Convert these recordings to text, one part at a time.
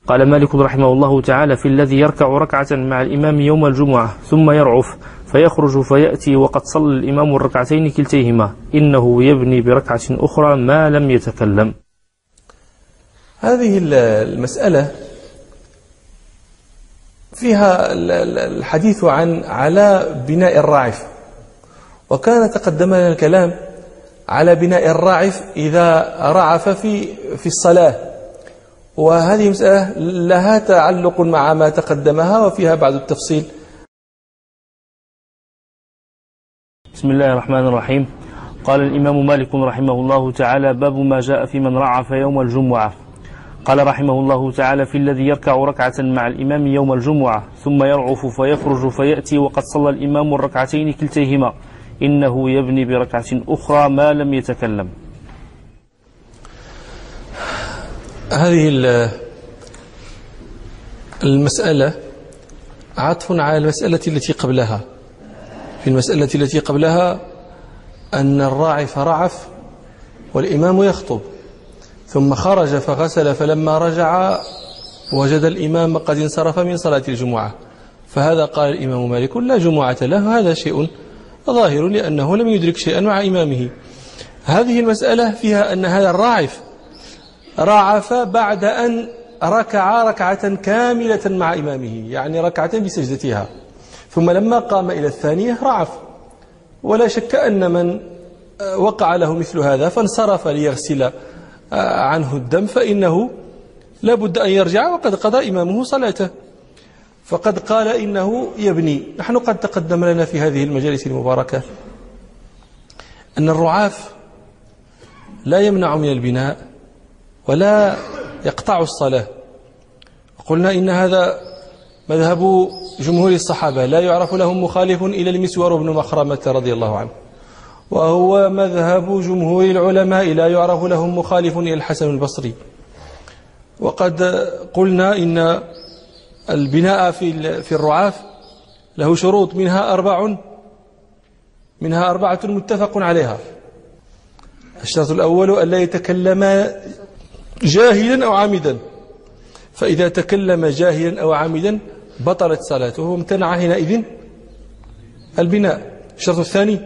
قال مالك رحمه الله تعالى: في الذي يركع ركعة مع الإمام يوم الجمعة ثم يرعف فيخرج فيأتي وقد صلى الإمام الركعتين كلتيهما، إنه يبني بركعة أخرى ما لم يتكلم. هذه المسألة فيها الحديث على بناء الراعف، وكان تقدم لنا الكلام على بناء الراعف إذا رعف في الصلاة، وهذه مسألة لها تعلق مع ما تقدمها وفيها بعض التفصيل. بسم الله الرحمن الرحيم. قال الإمام مالك رحمه الله تعالى: باب ما جاء في من رعف يوم الجمعة. قال رحمه الله تعالى: في الذي يركع ركعة مع الإمام يوم الجمعة ثم يرعف فيخرج فيأتي وقد صلى الإمام الركعتين كلتيهما، إنه يبني بركعة أخرى ما لم يتكلم. هذه المسألة عطف على المسألة التي قبلها. في المسألة التي قبلها أن الراعف رعف والإمام يخطب، ثم خرج فغسل، فلما رجع وجد الإمام قد انصرف من صلاة الجمعة، فهذا قال الإمام مالك لا جمعة له، هذا شيء ظاهر لأنه لم يدرك شيئا مع إمامه. هذه المسألة فيها أن هذا الراعف رعف بعد أن ركع ركعة كاملة مع إمامه، يعني ركعة بسجدتها، ثم لما قام إلى الثانية رعف. ولا شك أن من وقع له مثل هذا فانصرف ليغسل عنه الدم فإنه لا بد أن يرجع وقد قضى إمامه صلاته، فقد قال إنه يبني. نحن قد تقدم لنا في هذه المجالس المباركة أن الرعاف لا يمنع من البناء ولا يقطع الصلاة. قلنا إن هذا مذهب جمهور الصحابة، لا يعرف لهم مخالف إلى المسور بن مخرمة رضي الله عنه، وهو مذهب جمهور العلماء، لا يعرف لهم مخالف إلى الحسن البصري. وقد قلنا إن البناء في الرعاف له شروط، منها أربعة متفق عليها. الشرط الأول ألا يتكلم جاهلا أو عامدا، فإذا تكلم جاهلا أو عامدا بطلت صلاته وامتنع حينئذ البناء. الشرط الثاني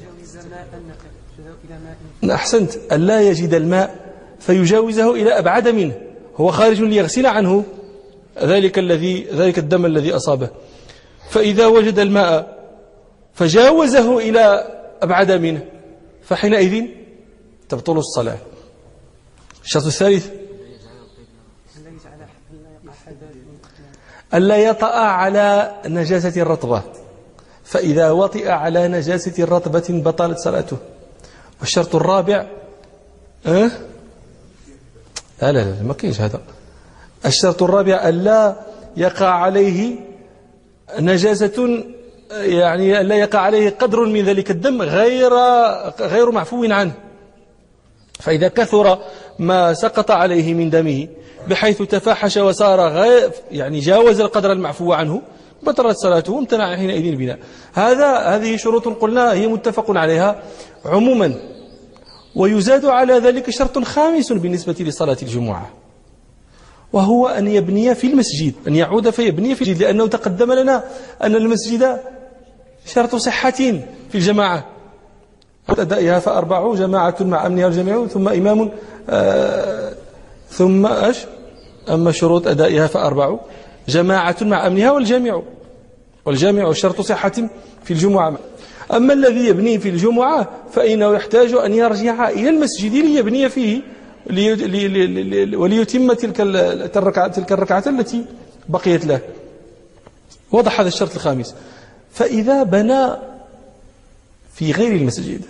أحسنت، ألا يجد الماء فيجاوزه إلى أبعد منه، هو خارج ليغسل عنه ذلك الدم الذي أصابه، فإذا وجد الماء فجاوزه إلى أبعد منه فحينئذ تبطل الصلاة. الشرط الثالث ألا يطأ على نجاسة الرطبة، فإذا وطئ على نجاسة الرطبة بطلت صلاته. والشرط الرابع لا ما كاينش هذا. الشرط الرابع ألا يقع عليه نجاسة، يعني ألا يقع عليه قدر من ذلك الدم غير معفو عنه، فإذا كثر ما سقط عليه من دمه بحيث تفاحش وصار يعني جاوز القدر المعفو عنه بطلت صلاته وامتنع حينئذ البناء. هذه شروط قلنا هي متفق عليها عموما. ويزاد على ذلك شرط خامس بالنسبة لصلاة الجمعة، وهو أن يبني في المسجد، أن يعود فيبني في المسجد، لأنه تقدم لنا أن المسجد شرط صحة في الجماعة، أدائها فأربع جماعة مع أمنها الجميع ثم إمام ثم أما شروط أدائها فأربع جماعة مع أمنها والجامع شرط صحة في الجمعة. أما الذي يبني في الجمعة فإنه يحتاج أن يرجع إلى المسجد ليبني فيه وليتم تلك الركعة التي بقيت له. وضح هذا الشرط الخامس. فإذا بنى في غير المسجد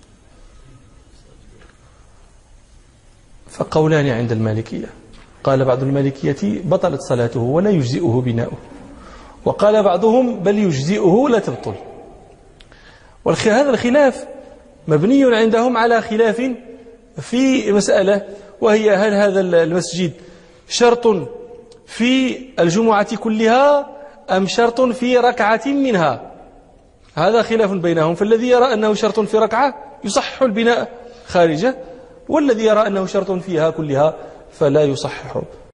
فقولان عند المالكية، قال بعض المالكية بطلت صلاته ولا يجزئه بناؤه، وقال بعضهم بل يجزئه لا تبطل. وهذا الخلاف مبني عندهم على خلاف في مسألة، وهي هل هذا المسجد شرط في الجمعة كلها أم شرط في ركعة منها؟ هذا خلاف بينهم، فالذي يرى أنه شرط في ركعة يصحح البناء خارجه، والذي يرى أنه شرط فيها كلها فلا يصحح.